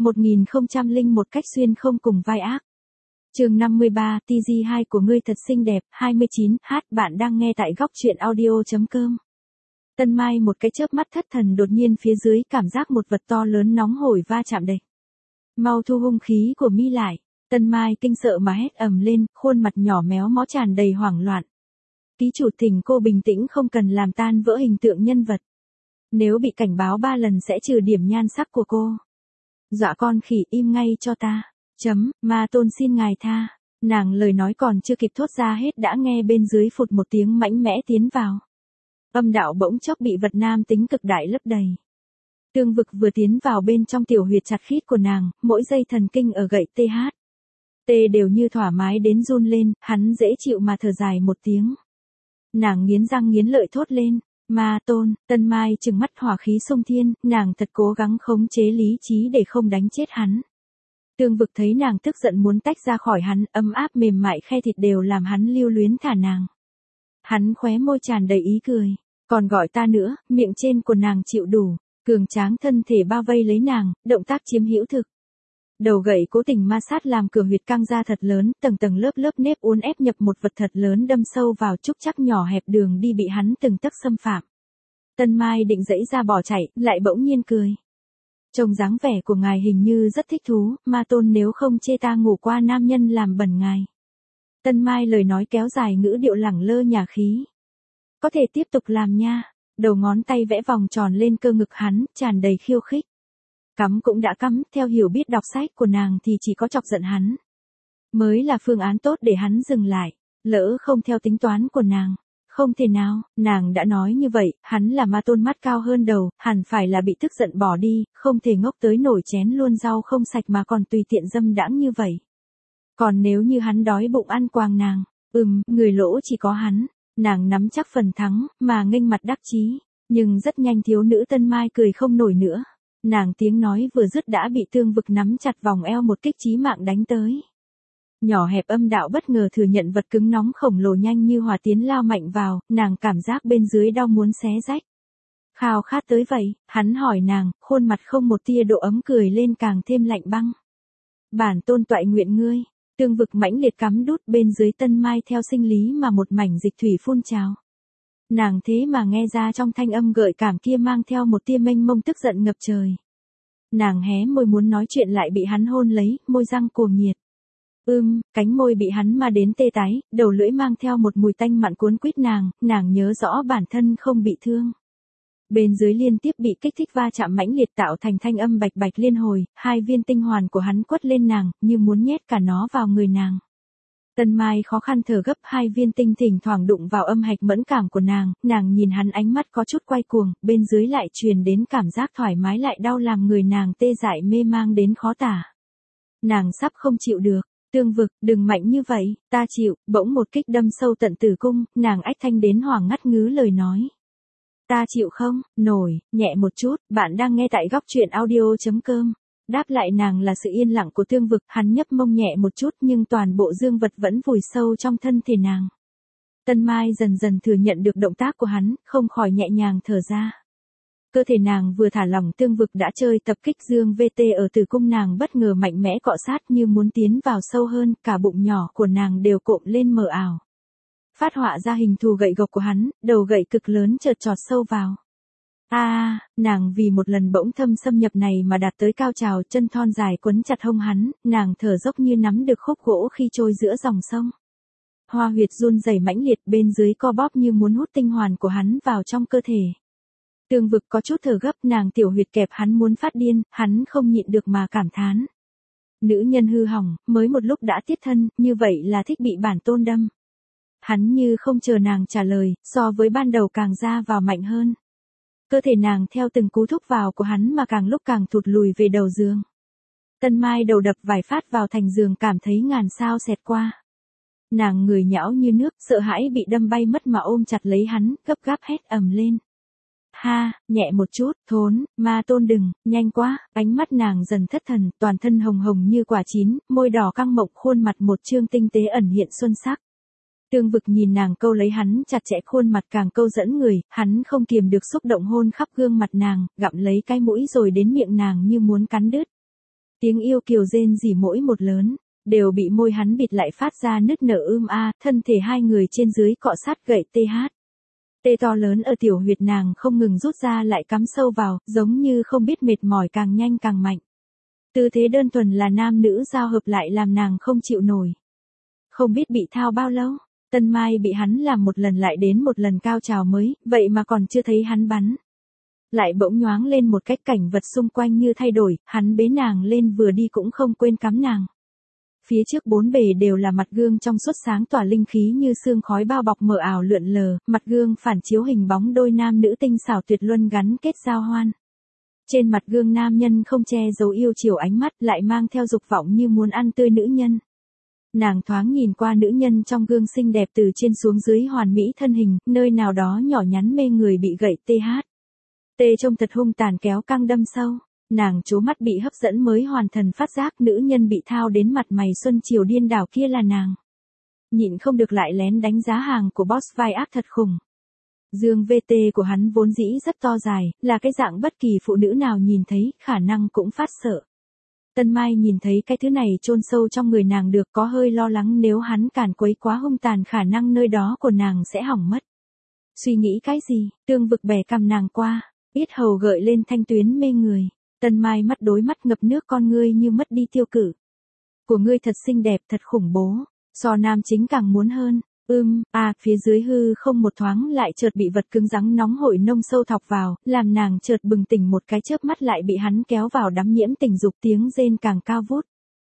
1001 cách xuyên không cùng vai ác. Chương 53, TG2 của ngươi thật xinh đẹp, 29, bạn đang nghe tại góc truyện audio.com. Tân Mai một cái chớp mắt thất thần đột nhiên phía dưới cảm giác một vật to lớn nóng hổi va chạm địch. Mau thu hung khí của mi lại, Tân Mai kinh sợ mà hét ầm lên, khuôn mặt nhỏ méo mó tràn đầy hoảng loạn. Ký chủ thỉnh cô bình tĩnh, không cần làm tan vỡ hình tượng nhân vật. Nếu bị cảnh báo 3 lần sẽ trừ điểm nhan sắc của cô. Dọa con khỉ, im ngay cho ta. Ma tôn xin ngài tha. Nàng lời nói còn chưa kịp thốt ra hết đã nghe bên dưới phụt một tiếng mạnh mẽ tiến vào. Âm đạo bỗng chốc bị vật nam tính cực đại lấp đầy. Tương vực vừa tiến vào bên trong tiểu huyệt chặt khít của nàng, mỗi dây thần kinh ở gậy TH đều như thoải mái đến run lên, hắn dễ chịu mà thở dài một tiếng. Nàng nghiến răng nghiến lợi thốt lên, ma tôn. Tân Mai trừng mắt hỏa khí xông thiên, nàng thật cố gắng khống chế lý trí để không đánh chết hắn. Tương vực thấy nàng tức giận muốn tách ra khỏi hắn, ấm áp mềm mại khe thịt đều làm hắn lưu luyến thả nàng. Hắn khóe môi tràn đầy ý cười, còn gọi ta nữa, miệng trên của nàng chịu đủ, cường tráng thân thể bao vây lấy nàng, động tác chiếm hữu thực. Đầu gậy cố tình ma sát làm cửa huyệt căng ra thật lớn, tầng tầng lớp lớp nếp uốn ép nhập một vật thật lớn đâm sâu vào trúc chắc nhỏ hẹp đường đi bị hắn từng tấc xâm phạm. Tân Mai định dãy ra bỏ chạy, lại bỗng nhiên cười. Trông dáng vẻ của ngài hình như rất thích thú, ma tôn nếu không chê ta ngủ qua nam nhân làm bẩn ngài. Tân Mai lời nói kéo dài ngữ điệu lẳng lơ nhả khí. Có thể tiếp tục làm nha. Đầu ngón tay vẽ vòng tròn lên cơ ngực hắn, tràn đầy khiêu khích. Cắm cũng đã cắm, theo hiểu biết đọc sách của nàng thì chỉ có chọc giận hắn mới là phương án tốt để hắn dừng lại, lỡ không theo tính toán của nàng. Không thể nào, nàng đã nói như vậy, hắn là ma tôn mắt cao hơn đầu, hẳn phải là bị tức giận bỏ đi, không thể ngốc tới nổi chén luôn rau không sạch mà còn tùy tiện dâm đãng như vậy. Còn nếu như hắn đói bụng ăn quàng nàng, người lỗ chỉ có hắn, nàng nắm chắc phần thắng, mà nghênh mặt đắc chí, nhưng rất nhanh thiếu nữ Tân Mai cười không nổi nữa. Nàng tiếng nói vừa dứt đã bị Tương vực nắm chặt vòng eo một kích chí mạng đánh tới. Nhỏ hẹp âm đạo bất ngờ thừa nhận vật cứng nóng khổng lồ nhanh như hỏa tiến lao mạnh vào, nàng cảm giác bên dưới đau muốn xé rách. Khao khát tới vậy, hắn hỏi nàng, khuôn mặt không một tia độ ấm cười lên càng thêm lạnh băng. Bản tôn toại nguyện ngươi. Tương vực mãnh liệt cắm đút bên dưới Tân Mai theo sinh lý mà một mảnh dịch thủy phun trào. Nàng thế mà nghe ra trong thanh âm gợi cảm kia mang theo một tia mênh mông tức giận ngập trời. Nàng hé môi muốn nói chuyện lại bị hắn hôn lấy, môi răng cuồng nhiệt. Cánh môi bị hắn ma đến tê tái, đầu lưỡi mang theo một mùi tanh mặn cuốn quýt nàng nhớ rõ bản thân không bị thương. Bên dưới liên tiếp bị kích thích va chạm mãnh liệt tạo thành thanh âm bạch bạch liên hồi, 2 viên tinh hoàn của hắn quất lên nàng, như muốn nhét cả nó vào người nàng. Tân Mai khó khăn thở gấp, 2 viên tinh thỉnh thoảng đụng vào âm hạch mẫn cảm của nàng nhìn hắn ánh mắt có chút quay cuồng, bên dưới lại truyền đến cảm giác thoải mái lại đau làm người nàng tê dại mê mang đến khó tả. Nàng sắp không chịu được. Tương vực, đừng mạnh như vậy, ta chịu. Bỗng một kích đâm sâu tận tử cung, nàng ách thanh đến hoảng ngắt ngứ lời nói. Ta chịu không, nổi, nhẹ một chút, bạn đang nghe tại góc truyện audio.com. Đáp lại nàng là sự yên lặng của Tương vực, hắn nhấp mông nhẹ một chút nhưng toàn bộ dương vật vẫn vùi sâu trong thân thể nàng. Tân Mai dần dần thừa nhận được động tác của hắn, không khỏi nhẹ nhàng thở ra. Cơ thể nàng vừa thả lỏng, Tương vực đã chơi tập kích dương VT ở tử cung nàng bất ngờ mạnh mẽ cọ sát như muốn tiến vào sâu hơn, cả bụng nhỏ của nàng đều cộm lên mờ ảo. Phát họa ra hình thù gậy gộc của hắn, đầu gậy cực lớn chợt chọt sâu vào. Nàng vì một lần bỗng thâm xâm nhập này mà đạt tới cao trào, chân thon dài quấn chặt hông hắn, nàng thở dốc như nắm được khúc gỗ khi trôi giữa dòng sông. Hoa huyệt run rẩy mãnh liệt bên dưới co bóp như muốn hút tinh hoàn của hắn vào trong cơ thể. Tương vực có chút thở gấp, nàng tiểu huyệt kẹp hắn muốn phát điên, hắn không nhịn được mà cảm thán. Nữ nhân hư hỏng, mới một lúc đã tiết thân, như vậy là thích bị bản tôn đâm. Hắn như không chờ nàng trả lời, so với ban đầu càng ra vào mạnh hơn. Cơ thể nàng theo từng cú thúc vào của hắn mà càng lúc càng thụt lùi về đầu giường. Tân Mai đầu đập vài phát vào thành giường cảm thấy ngàn sao xẹt qua. Nàng người nhão như nước, sợ hãi bị đâm bay mất mà ôm chặt lấy hắn, gấp gáp hét ầm lên. Nhẹ một chút, thốn, ma tôn đừng, nhanh quá, ánh mắt nàng dần thất thần, toàn thân hồng hồng như quả chín, môi đỏ căng mộng, khuôn mặt một trương tinh tế ẩn hiện xuân sắc. Tương vực nhìn nàng câu lấy hắn chặt chẽ, khuôn mặt càng câu dẫn người, hắn không kiềm được xúc động hôn khắp gương mặt nàng, gặm lấy cái mũi rồi đến miệng nàng như muốn cắn đứt. Tiếng yêu kiều rên rỉ mỗi một lớn, đều bị môi hắn bịt lại phát ra nức nở thân thể hai người trên dưới cọ sát gậy TH. Tê to lớn ở tiểu huyệt nàng không ngừng rút ra lại cắm sâu vào, giống như không biết mệt mỏi càng nhanh càng mạnh. Tư thế đơn thuần là nam nữ giao hợp lại làm nàng không chịu nổi. Không biết bị thao bao lâu, Tân Mai bị hắn làm một lần lại đến một lần cao trào mới, vậy mà còn chưa thấy hắn bắn. Lại bỗng nhoáng lên một cách cảnh vật xung quanh như thay đổi, hắn bế nàng lên vừa đi cũng không quên cắm nàng. Phía trước bốn bề đều là mặt gương trong suốt sáng tỏa linh khí như sương khói bao bọc mờ ảo lượn lờ, mặt gương phản chiếu hình bóng đôi nam nữ tinh xảo tuyệt luân gắn kết giao hoan. Trên mặt gương nam nhân không che giấu yêu chiều ánh mắt lại mang theo dục vọng như muốn ăn tươi nữ nhân. Nàng thoáng nhìn qua nữ nhân trong gương xinh đẹp từ trên xuống dưới hoàn mỹ thân hình, nơi nào đó nhỏ nhắn mê người bị gậy TH. Tê trông thật hung tàn kéo căng đâm sâu, nàng trố mắt bị hấp dẫn mới hoàn thần phát giác nữ nhân bị thao đến mặt mày xuân chiều điên đảo kia là nàng. Nhịn không được lại lén đánh giá hàng của boss vai ác thật khủng. Dương VT của hắn vốn dĩ rất to dài, là cái dạng bất kỳ phụ nữ nào nhìn thấy, khả năng cũng phát sợ. Tân Mai nhìn thấy cái thứ này chôn sâu trong người nàng được có hơi lo lắng nếu hắn càn quấy quá hung tàn khả năng nơi đó của nàng sẽ hỏng mất. Suy nghĩ cái gì, Tương Vực bẻ cằm nàng qua, yết hầu gợi lên thanh tuyến mê người. Tân Mai mắt đối mắt ngập nước con ngươi như mất đi tiêu cự. Của ngươi thật xinh đẹp thật khủng bố, so nam chính càng muốn hơn. Phía dưới hư không một thoáng lại chợt bị vật cứng rắn nóng hổi nông sâu thọc vào, làm nàng chợt bừng tỉnh một cái chớp mắt lại bị hắn kéo vào đắm nhiễm tình dục tiếng rên càng cao vút.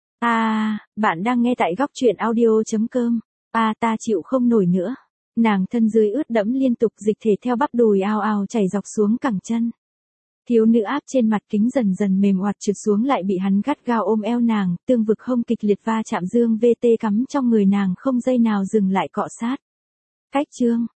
Bạn đang nghe tại góc truyện audio.com. Ta chịu không nổi nữa. Nàng thân dưới ướt đẫm liên tục dịch thể theo bắp đùi ào ào chảy dọc xuống cẳng chân. Thiếu nữ áp trên mặt kính dần dần mềm oặt trượt xuống lại bị hắn gắt gao ôm eo nàng, Tương Vực hông kịch liệt va chạm dương VT cắm trong người nàng không giây nào dừng lại cọ sát. Cách chương